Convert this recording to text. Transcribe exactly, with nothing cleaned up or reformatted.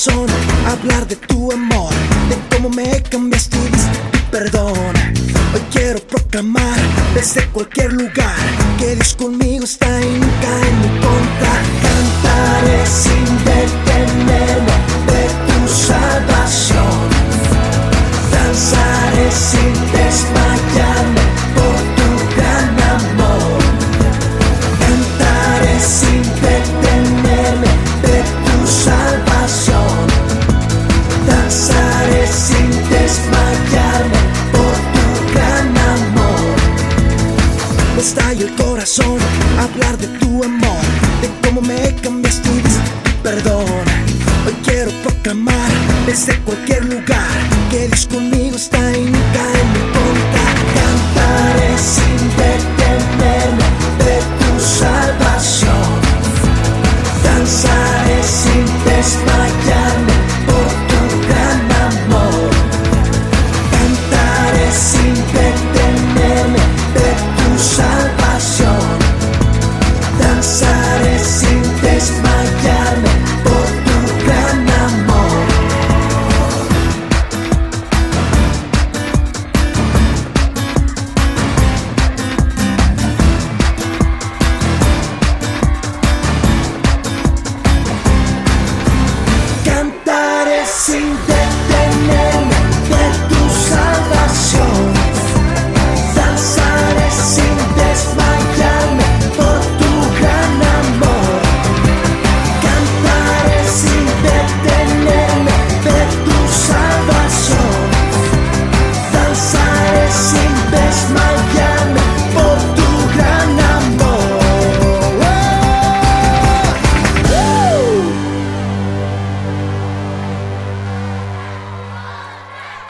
corazón, hablar de tu amor, de cómo me cambiaste y diste tu perdón. Hoy quiero proclamar desde cualquier lugar que Dios conmigo está y nunca en mi contra. Cantaré sin detenerme de tu salvación, danzaré sin desmayarme por tu gran amor. Cantaré sin detenerme de tu salvación, danzaré sin desmayarme por tu gran amor. Me estalla el corazón hablar de tu amor, de cómo me cambiaste y diste tu perdón. Hoy quiero proclamar desde cualquier lugar que Dios conmigo está y nunca en mi contra. Cantaré sin detenerme de tu salvación, danzaré sin desmayarme por tu gran amor. Cantaré sin detenerme de tu salvación, danzaré sin desmayarme por tu gran amor. Cantaré sin